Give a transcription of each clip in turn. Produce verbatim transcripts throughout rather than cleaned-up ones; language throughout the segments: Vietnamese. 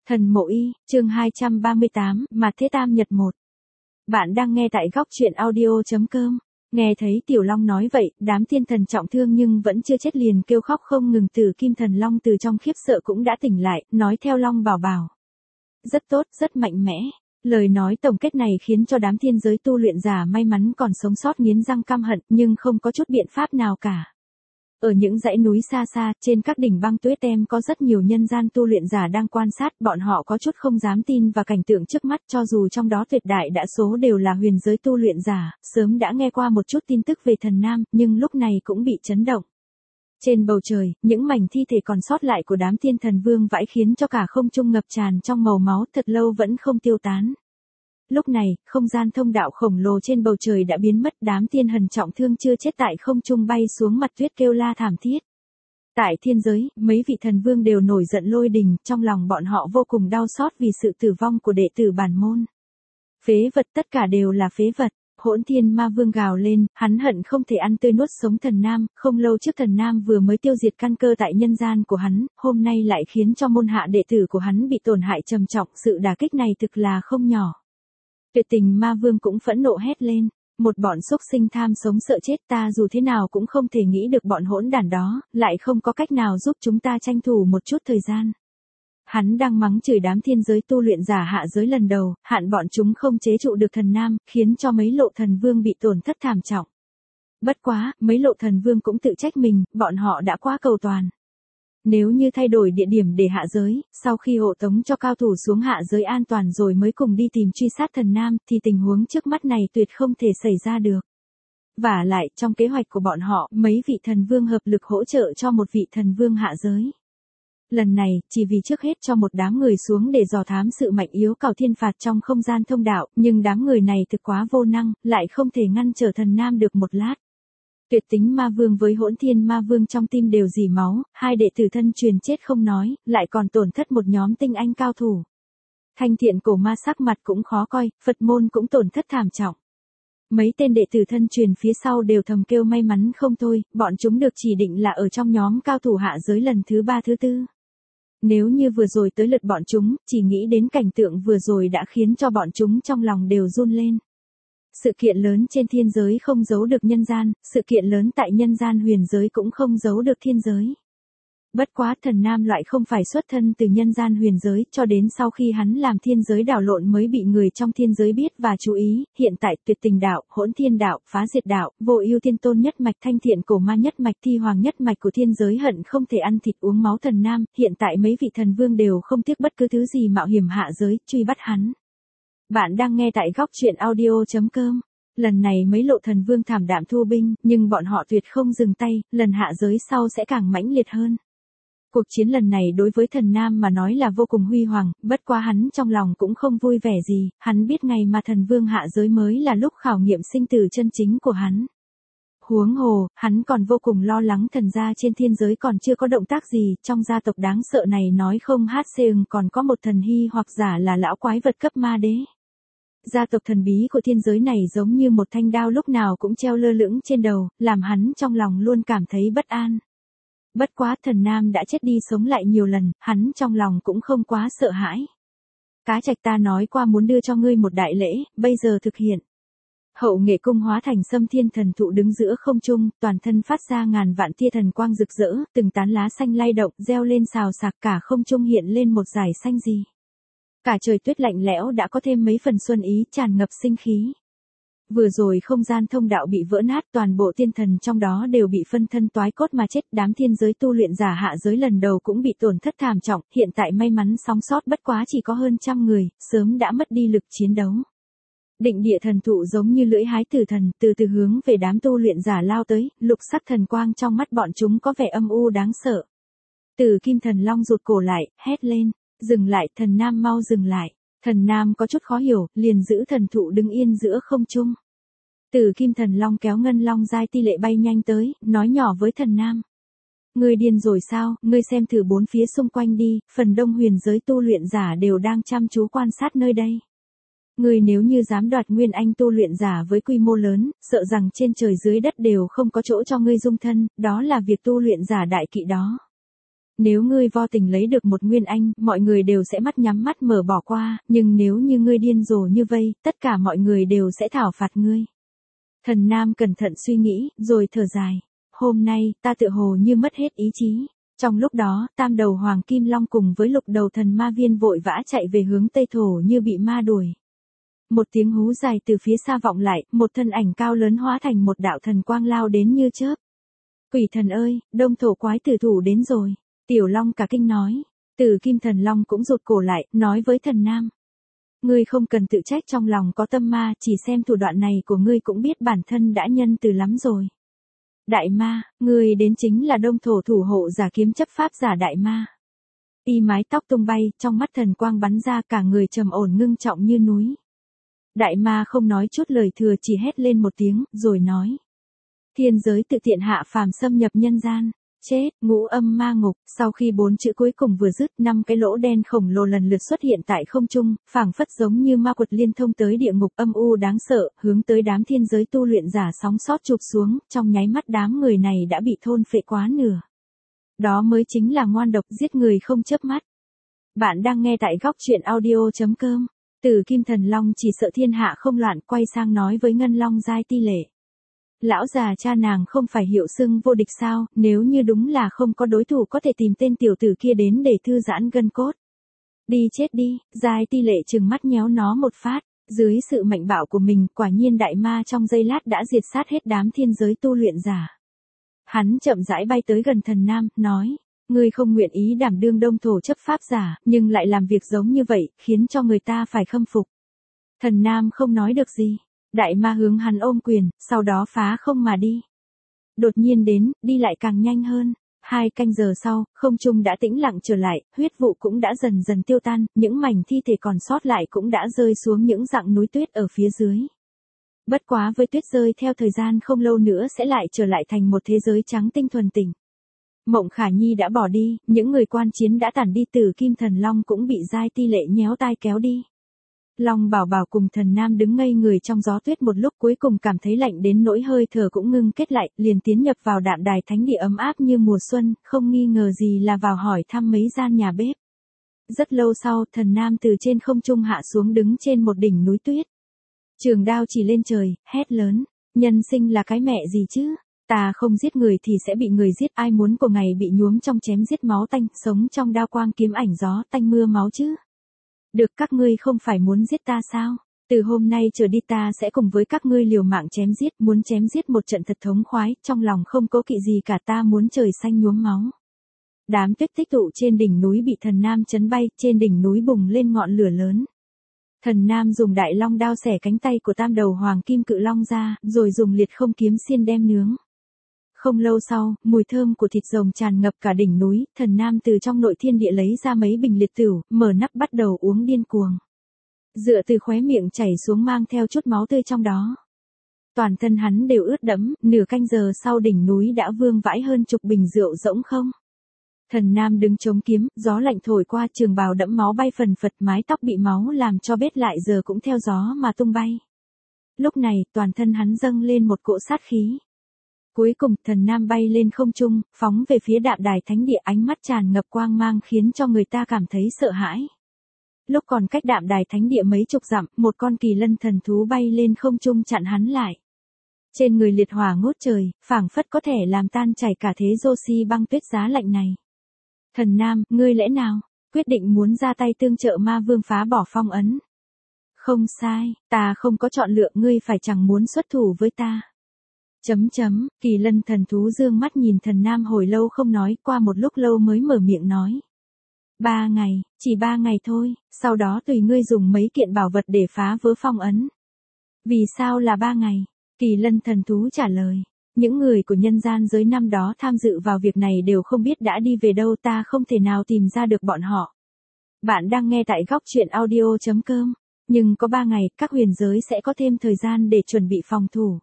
Thần Mộ Y, chương hai trăm ba mươi tám, Mạt Thế Tam Nhật một. Bạn đang nghe tại góc truyện audio.com. Nghe thấy Tiểu Long nói vậy, đám thiên thần trọng thương nhưng vẫn chưa chết liền kêu khóc không ngừng. Tử Kim Thần Long từ trong khiếp sợ cũng đã tỉnh lại, nói theo Long Bảo Bảo. Rất tốt, rất mạnh mẽ. Lời nói tổng kết này khiến cho đám thiên giới tu luyện giả may mắn còn sống sót nghiến răng căm hận, nhưng không có chút biện pháp nào cả. Ở những dãy núi xa xa, trên các đỉnh băng tuyết em có rất nhiều nhân gian tu luyện giả đang quan sát, bọn họ có chút không dám tin vào cảnh tượng trước mắt, cho dù trong đó tuyệt đại đa số đều là huyền giới tu luyện giả, sớm đã nghe qua một chút tin tức về thần nam, nhưng lúc này cũng bị chấn động. Trên bầu trời, những mảnh thi thể còn sót lại của đám thiên thần vương vãi khiến cho cả không trung ngập tràn trong màu máu, thật lâu vẫn không tiêu tán. Lúc này, không gian thông đạo khổng lồ trên bầu trời đã biến mất, đám thiên thần trọng thương chưa chết tại không trung bay xuống mặt tuyết kêu la thảm thiết. Tại thiên giới, mấy vị thần vương đều nổi giận lôi đình, trong lòng bọn họ vô cùng đau xót vì sự tử vong của đệ tử bản môn. Phế vật, tất cả đều là phế vật. Hỗn Thiên Ma Vương gào lên, hắn hận không thể ăn tươi nuốt sống thần nam, không lâu trước thần nam vừa mới tiêu diệt căn cơ tại nhân gian của hắn, hôm nay lại khiến cho môn hạ đệ tử của hắn bị tổn hại trầm trọng, sự đả kích này thực là không nhỏ. Tuyệt Tình Ma Vương cũng phẫn nộ hét lên, một bọn xúc sinh tham sống sợ chết, ta dù thế nào cũng không thể nghĩ được bọn hỗn đản đó, lại không có cách nào giúp chúng ta tranh thủ một chút thời gian. Hắn đang mắng chửi đám thiên giới tu luyện giả hạ giới lần đầu, hạn bọn chúng không chế trụ được thần nam, khiến cho mấy lộ thần vương bị tổn thất thảm trọng. Bất quá, mấy lộ thần vương cũng tự trách mình, bọn họ đã quá cầu toàn. Nếu như thay đổi địa điểm để hạ giới, sau khi hộ tống cho cao thủ xuống hạ giới an toàn rồi mới cùng đi tìm truy sát thần nam, thì tình huống trước mắt này tuyệt không thể xảy ra được. Vả lại, trong kế hoạch của bọn họ, mấy vị thần vương hợp lực hỗ trợ cho một vị thần vương hạ giới. Lần này, chỉ vì trước hết cho một đám người xuống để dò thám sự mạnh yếu cào thiên phạt trong không gian thông đạo, nhưng đám người này thực quá vô năng, lại không thể ngăn trở thần nam được một lát. Tuyệt Tính Ma Vương với Hỗn Thiên Ma Vương trong tim đều dỉ máu, hai đệ tử thân truyền chết không nói, lại còn tổn thất một nhóm tinh anh cao thủ. Thanh Thiện Cổ Ma sắc mặt cũng khó coi, Phật môn cũng tổn thất thảm trọng. Mấy tên đệ tử thân truyền phía sau đều thầm kêu may mắn không thôi, bọn chúng được chỉ định là ở trong nhóm cao thủ hạ giới lần thứ ba thứ tư. Nếu như vừa rồi tới lượt bọn chúng, chỉ nghĩ đến cảnh tượng vừa rồi đã khiến cho bọn chúng trong lòng đều run lên. Sự kiện lớn trên thiên giới không giấu được nhân gian, sự kiện lớn tại nhân gian huyền giới cũng không giấu được thiên giới. Bất quá thần nam loại không phải xuất thân từ nhân gian huyền giới, cho đến sau khi hắn làm thiên giới đảo lộn mới bị người trong thiên giới biết và chú ý, hiện tại Tuyệt Tình đạo, Hỗn Thiên đạo, Phá Diệt đạo, Vô Ưu Thiên Tôn nhất mạch, Thanh Thiện Cổ Ma nhất mạch, Thi Hoàng nhất mạch của thiên giới hận không thể ăn thịt uống máu thần nam, hiện tại mấy vị thần vương đều không tiếc bất cứ thứ gì mạo hiểm hạ giới, truy bắt hắn. Bạn đang nghe tại góc truyện audio.com. Lần này mấy lộ thần vương thảm đạm thu binh, nhưng bọn họ tuyệt không dừng tay, lần hạ giới sau sẽ càng mãnh liệt hơn. Cuộc chiến lần này đối với thần nam mà nói là vô cùng huy hoàng, bất quá hắn trong lòng cũng không vui vẻ gì, hắn biết ngày mà thần vương hạ giới mới là lúc khảo nghiệm sinh tử chân chính của hắn. Huống hồ, hắn còn vô cùng lo lắng thần gia trên thiên giới còn chưa có động tác gì, trong gia tộc đáng sợ này nói không hát xương còn có một thần hy hoặc giả là lão quái vật cấp ma đế. Gia tộc thần bí của thiên giới này giống như một thanh đao lúc nào cũng treo lơ lửng trên đầu, làm hắn trong lòng luôn cảm thấy bất an. Bất quá thần nam đã chết đi sống lại nhiều lần, hắn trong lòng cũng không quá sợ hãi. Cá Trạch ta nói qua muốn đưa cho ngươi một đại lễ, bây giờ thực hiện. Hậu Nghệ cung hóa thành Sâm Thiên thần thụ đứng giữa không trung, toàn thân phát ra ngàn vạn tia thần quang rực rỡ, từng tán lá xanh lay động, reo lên xào xạc, cả không trung hiện lên một dải xanh gì. Cả trời tuyết lạnh lẽo đã có thêm mấy phần xuân ý, tràn ngập sinh khí. Vừa rồi không gian thông đạo bị vỡ nát, toàn bộ thiên thần trong đó đều bị phân thân toái cốt mà chết, đám thiên giới tu luyện giả hạ giới lần đầu cũng bị tổn thất thảm trọng, hiện tại may mắn sống sót bất quá chỉ có hơn trăm người, sớm đã mất đi lực chiến đấu. Định địa thần thụ giống như lưỡi hái tử thần, từ từ hướng về đám tu luyện giả lao tới, lục sắc thần quang trong mắt bọn chúng có vẻ âm u đáng sợ. Tử Kim Thần Long rụt cổ lại, hét lên, dừng lại, thần nam mau dừng lại. Thần nam có chút khó hiểu, liền giữ thần thụ đứng yên giữa không trung. Tử Kim Thần Long kéo ngân long giai ti lệ bay nhanh tới, nói nhỏ với thần nam. Ngươi điên rồi sao, ngươi xem thử bốn phía xung quanh đi, phần đông huyền giới tu luyện giả đều đang chăm chú quan sát nơi đây. Ngươi nếu như dám đoạt nguyên anh tu luyện giả với quy mô lớn, sợ rằng trên trời dưới đất đều không có chỗ cho ngươi dung thân, đó là việc tu luyện giả đại kỵ đó. Nếu ngươi vô tình lấy được một nguyên anh, mọi người đều sẽ mắt nhắm mắt mở bỏ qua, nhưng nếu như ngươi điên rồ như vây, tất cả mọi người đều sẽ thảo phạt ngươi. Thần Nam cẩn thận suy nghĩ, rồi thở dài. Hôm nay, ta tựa hồ như mất hết ý chí. Trong lúc đó, tam đầu Hoàng Kim Long cùng với lục đầu thần ma viên vội vã chạy về hướng Tây Thổ như bị ma đuổi. Một tiếng hú dài từ phía xa vọng lại, một thân ảnh cao lớn hóa thành một đạo thần quang lao đến như chớp. Quỷ thần ơi, Đông Thổ quái tử thủ đến rồi. Tiểu Long cả kinh nói. Tử Kim Thần Long cũng rụt cổ lại, nói với thần Nam. Ngươi không cần tự trách trong lòng có tâm ma, chỉ xem thủ đoạn này của ngươi cũng biết bản thân đã nhân từ lắm rồi. Đại ma, ngươi đến chính là Đông Thổ thủ hộ giả kiếm chấp pháp giả đại ma. Y mái tóc tung bay, trong mắt thần quang bắn ra, cả người trầm ổn ngưng trọng như núi. Đại ma không nói chút lời thừa, chỉ hét lên một tiếng, rồi nói. Thiên giới tự tiện hạ phàm xâm nhập nhân gian. Chết, ngũ âm ma ngục. Sau khi bốn chữ cuối cùng vừa dứt, năm cái lỗ đen khổng lồ lần lượt xuất hiện tại không trung, phảng phất giống như ma quật liên thông tới địa ngục âm u đáng sợ, hướng tới đám thiên giới tu luyện giả sóng sót chụp xuống, trong nháy mắt đám người này đã bị thôn phệ quá nửa. Đó mới chính là ngoan độc giết người không chớp mắt. Bạn đang nghe tại góc truyện audio chấm com. Tử Kim Thần Long chỉ sợ thiên hạ không loạn, quay sang nói với Ngân Long giai ti lệ. Lão già cha nàng không phải hiệu xưng vô địch sao, nếu như đúng là không có đối thủ có thể tìm tên tiểu tử kia đến để thư giãn gân cốt. Đi chết đi, giai ti lệ trừng mắt nhéo nó một phát, dưới sự mạnh bạo của mình, quả nhiên đại ma trong giây lát đã diệt sát hết đám thiên giới tu luyện giả. Hắn chậm rãi bay tới gần thần Nam, nói, ngươi không nguyện ý đảm đương Đông Thổ chấp pháp giả, nhưng lại làm việc giống như vậy, khiến cho người ta phải khâm phục. Thần Nam không nói được gì. Đại ma hướng hắn ôm quyền, sau đó phá không mà đi. Đột nhiên đến, đi lại càng nhanh hơn. Hai canh giờ sau, không trung đã tĩnh lặng trở lại, huyết vụ cũng đã dần dần tiêu tan, những mảnh thi thể còn sót lại cũng đã rơi xuống những dặng núi tuyết ở phía dưới. Bất quá với tuyết rơi theo thời gian không lâu nữa sẽ lại trở lại thành một thế giới trắng tinh thuần tịnh. Mộng Khả Nhi đã bỏ đi, những người quan chiến đã tản đi, Tử Kim Thần Long cũng bị giai ti lệ nhéo tai kéo đi. Long Bảo Bảo cùng thần Nam đứng ngây người trong gió tuyết một lúc, cuối cùng cảm thấy lạnh đến nỗi hơi thở cũng ngưng kết lại, liền tiến nhập vào đạm đài thánh địa ấm áp như mùa xuân, không nghi ngờ gì là vào hỏi thăm mấy gian nhà bếp. Rất lâu sau, thần Nam từ trên không trung hạ xuống đứng trên một đỉnh núi tuyết. Trường đao chỉ lên trời, hét lớn, nhân sinh là cái mẹ gì chứ? Ta không giết người thì sẽ bị người giết, ai muốn của ngày bị nhuốm trong chém giết máu tanh, sống trong đao quang kiếm ảnh gió tanh mưa máu chứ? Được, các ngươi không phải muốn giết ta sao? Từ hôm nay trở đi ta sẽ cùng với các ngươi liều mạng chém giết, muốn chém giết một trận thật thống khoái, trong lòng không cố kỵ gì cả, ta muốn trời xanh nhuốm máu. Đám tuyết tích tụ trên đỉnh núi bị thần Nam chấn bay, trên đỉnh núi bùng lên ngọn lửa lớn. Thần Nam dùng đại long đao xẻ cánh tay của tam đầu Hoàng Kim Cự Long ra, rồi dùng liệt không kiếm xiên đem nướng. Không lâu sau, mùi thơm của thịt rồng tràn ngập cả đỉnh núi, thần Nam từ trong nội thiên địa lấy ra mấy bình liệt tửu, mở nắp bắt đầu uống điên cuồng. Dựa từ khóe miệng chảy xuống mang theo chút máu tươi trong đó. Toàn thân hắn đều ướt đẫm, nửa canh giờ sau đỉnh núi đã vương vãi hơn chục bình rượu rỗng không. Thần Nam đứng chống kiếm, gió lạnh thổi qua, trường bào đẫm máu bay phần phật, mái tóc bị máu làm cho bết lại giờ cũng theo gió mà tung bay. Lúc này, toàn thân hắn dâng lên một cỗ sát khí. Cuối cùng, thần Nam bay lên không trung, phóng về phía đạm đài thánh địa, ánh mắt tràn ngập quang mang khiến cho người ta cảm thấy sợ hãi. Lúc còn cách đạm đài thánh địa mấy chục dặm, một con kỳ lân thần thú bay lên không trung chặn hắn lại. Trên người liệt hỏa ngút trời, phảng phất có thể làm tan chảy cả thế Joshi băng tuyết giá lạnh này. Thần Nam, ngươi lẽ nào quyết định muốn ra tay tương trợ ma vương phá bỏ phong ấn? Không sai, ta không có chọn lựa, ngươi phải chẳng muốn xuất thủ với ta. Chấm chấm, kỳ lân thần thú dương mắt nhìn thần Nam hồi lâu không nói, qua một lúc lâu mới mở miệng nói. Ba ngày, chỉ ba ngày thôi, sau đó tùy ngươi dùng mấy kiện bảo vật để phá vỡ phong ấn. Vì sao là ba ngày? Kỳ lân thần thú trả lời. Những người của nhân gian giới năm đó tham dự vào việc này đều không biết đã đi về đâu, ta không thể nào tìm ra được bọn họ. Bạn đang nghe tại góc truyện audio chấm com. Nhưng có ba ngày, các huyền giới sẽ có thêm thời gian để chuẩn bị phòng thủ.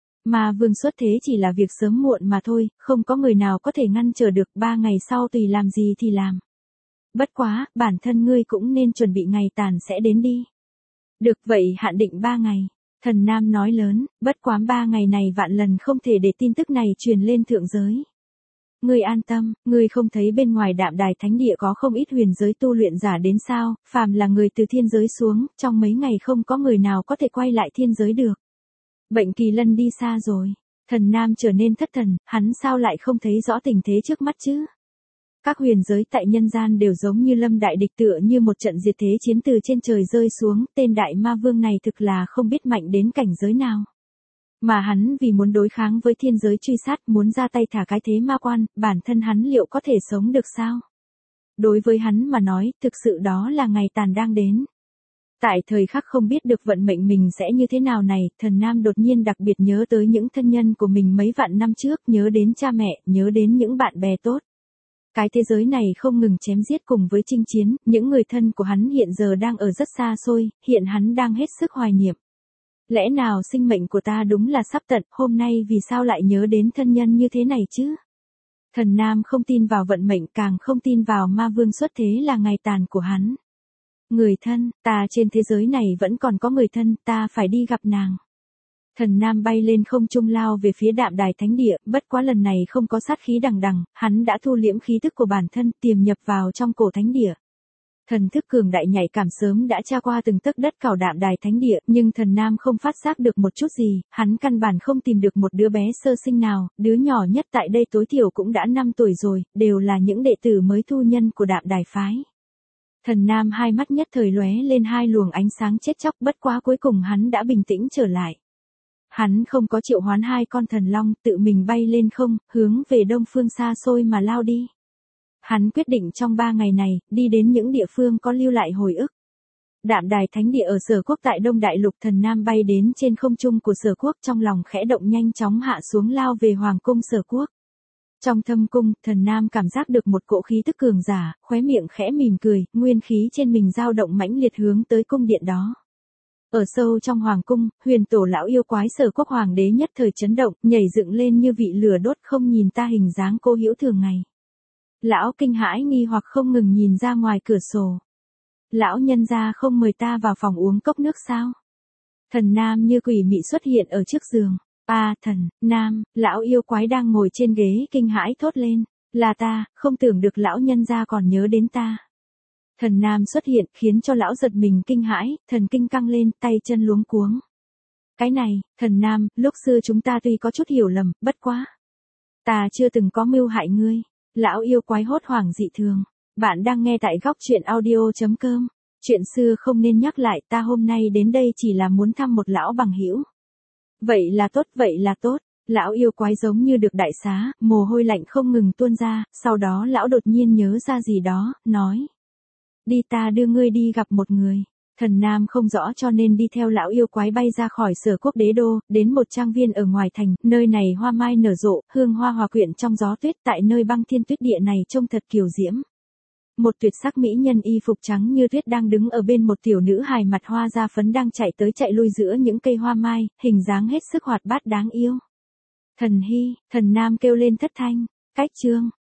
Mà vương xuất thế chỉ là việc sớm muộn mà thôi, không có người nào có thể ngăn trở được, ba ngày sau tùy làm gì thì làm. Bất quá, bản thân ngươi cũng nên chuẩn bị ngày tàn sẽ đến đi. Được vậy, hạn định ba ngày. Thần Nam nói lớn, bất quá ba ngày này vạn lần không thể để tin tức này truyền lên thượng giới. Ngươi an tâm, ngươi không thấy bên ngoài Đạm Đài Thánh Địa có không ít huyền giới tu luyện giả đến sao, phàm là người từ thiên giới xuống, trong mấy ngày không có người nào có thể quay lại thiên giới được. Bệnh Kỳ Lân đi xa rồi. Thần Nam trở nên thất thần, hắn sao lại không thấy rõ tình thế trước mắt chứ? Các huyền giới tại nhân gian đều giống như lâm đại địch, tựa như một trận diệt thế chiến từ trên trời rơi xuống, tên đại ma vương này thực là không biết mạnh đến cảnh giới nào. Mà hắn vì muốn đối kháng với thiên giới truy sát, muốn ra tay thả cái thế ma quan, bản thân hắn liệu có thể sống được sao? Đối với hắn mà nói, thực sự đó là ngày tàn đang đến. Tại thời khắc không biết được vận mệnh mình sẽ như thế nào này, Thần Nam đột nhiên đặc biệt nhớ tới những thân nhân của mình mấy vạn năm trước, nhớ đến cha mẹ, nhớ đến những bạn bè tốt. Cái thế giới này không ngừng chém giết cùng với chinh chiến, những người thân của hắn hiện giờ đang ở rất xa xôi, hiện hắn đang hết sức hoài niệm. Lẽ nào sinh mệnh của ta đúng là sắp tận, hôm nay vì sao lại nhớ đến thân nhân như thế này chứ? Thần Nam không tin vào vận mệnh, càng không tin vào ma vương xuất thế là ngày tàn của hắn. Người thân, ta trên thế giới này vẫn còn có người thân, ta phải đi gặp nàng. Thần Nam bay lên không trung lao về phía Đạm Đài Thánh Địa, bất quá lần này không có sát khí đằng đằng, hắn đã thu liễm khí tức của bản thân, tiềm nhập vào trong cổ thánh địa. Thần thức cường đại nhạy cảm sớm đã tra qua từng tấc đất cào Đạm Đài Thánh Địa, nhưng Thần Nam không phát giác được một chút gì, hắn căn bản không tìm được một đứa bé sơ sinh nào, đứa nhỏ nhất tại đây tối thiểu cũng đã năm tuổi rồi, đều là những đệ tử mới thu nhân của Đạm Đài phái. Thần Nam hai mắt nhất thời lóe lên hai luồng ánh sáng chết chóc, bất quá cuối cùng hắn đã bình tĩnh trở lại. Hắn không có triệu hoán hai con thần long, tự mình bay lên không, hướng về đông phương xa xôi mà lao đi. Hắn quyết định trong ba ngày này, đi đến những địa phương có lưu lại hồi ức. Đạm Đài Thánh Địa ở Sở Quốc tại Đông Đại Lục, Thần Nam bay đến trên không trung của Sở Quốc, trong lòng khẽ động nhanh chóng hạ xuống lao về Hoàng cung Sở Quốc. Trong thâm cung, Thần Nam cảm giác được một cỗ khí tức cường giả, khóe miệng khẽ mỉm cười, nguyên khí trên mình dao động mãnh liệt hướng tới cung điện đó. Ở sâu trong hoàng cung, huyền tổ lão yêu quái Sở Quốc hoàng đế nhất thời chấn động, nhảy dựng lên như vị lửa đốt, không nhìn ta hình dáng cô hữu thường ngày. Lão kinh hãi nghi hoặc không ngừng nhìn ra ngoài cửa sổ. Lão nhân gia không mời ta vào phòng uống cốc nước sao? Thần Nam như quỷ mị xuất hiện ở trước giường. A à, thần, Nam, lão yêu quái đang ngồi trên ghế kinh hãi thốt lên. Là ta, không tưởng được lão nhân gia còn nhớ đến ta. Thần Nam xuất hiện khiến cho lão giật mình kinh hãi, thần kinh căng lên, tay chân luống cuống. Cái này, thần Nam, lúc xưa chúng ta tuy có chút hiểu lầm, bất quá. Ta chưa từng có mưu hại ngươi. Lão yêu quái hốt hoảng dị thường. Bạn đang nghe tại góc truyện audio chấm com. Chuyện xưa không nên nhắc lại, ta hôm nay đến đây chỉ là muốn thăm một lão bằng hữu. Vậy là tốt, vậy là tốt. Lão yêu quái giống như được đại xá, mồ hôi lạnh không ngừng tuôn ra, sau đó lão đột nhiên nhớ ra gì đó, nói. Đi, ta đưa ngươi đi gặp một người. Thần Nam không rõ cho nên đi theo lão yêu quái bay ra khỏi Sở Quốc đế đô, đến một trang viên ở ngoài thành, nơi này hoa mai nở rộ, hương hoa hòa quyện trong gió tuyết, tại nơi băng thiên tuyết địa này trông thật kiều diễm. Một tuyệt sắc mỹ nhân y phục trắng như tuyết đang đứng ở bên một tiểu nữ hài mặt hoa da phấn đang chạy tới chạy lui giữa những cây hoa mai, hình dáng hết sức hoạt bát đáng yêu. Thần Hy, Thần Nam kêu lên thất thanh, cách chương,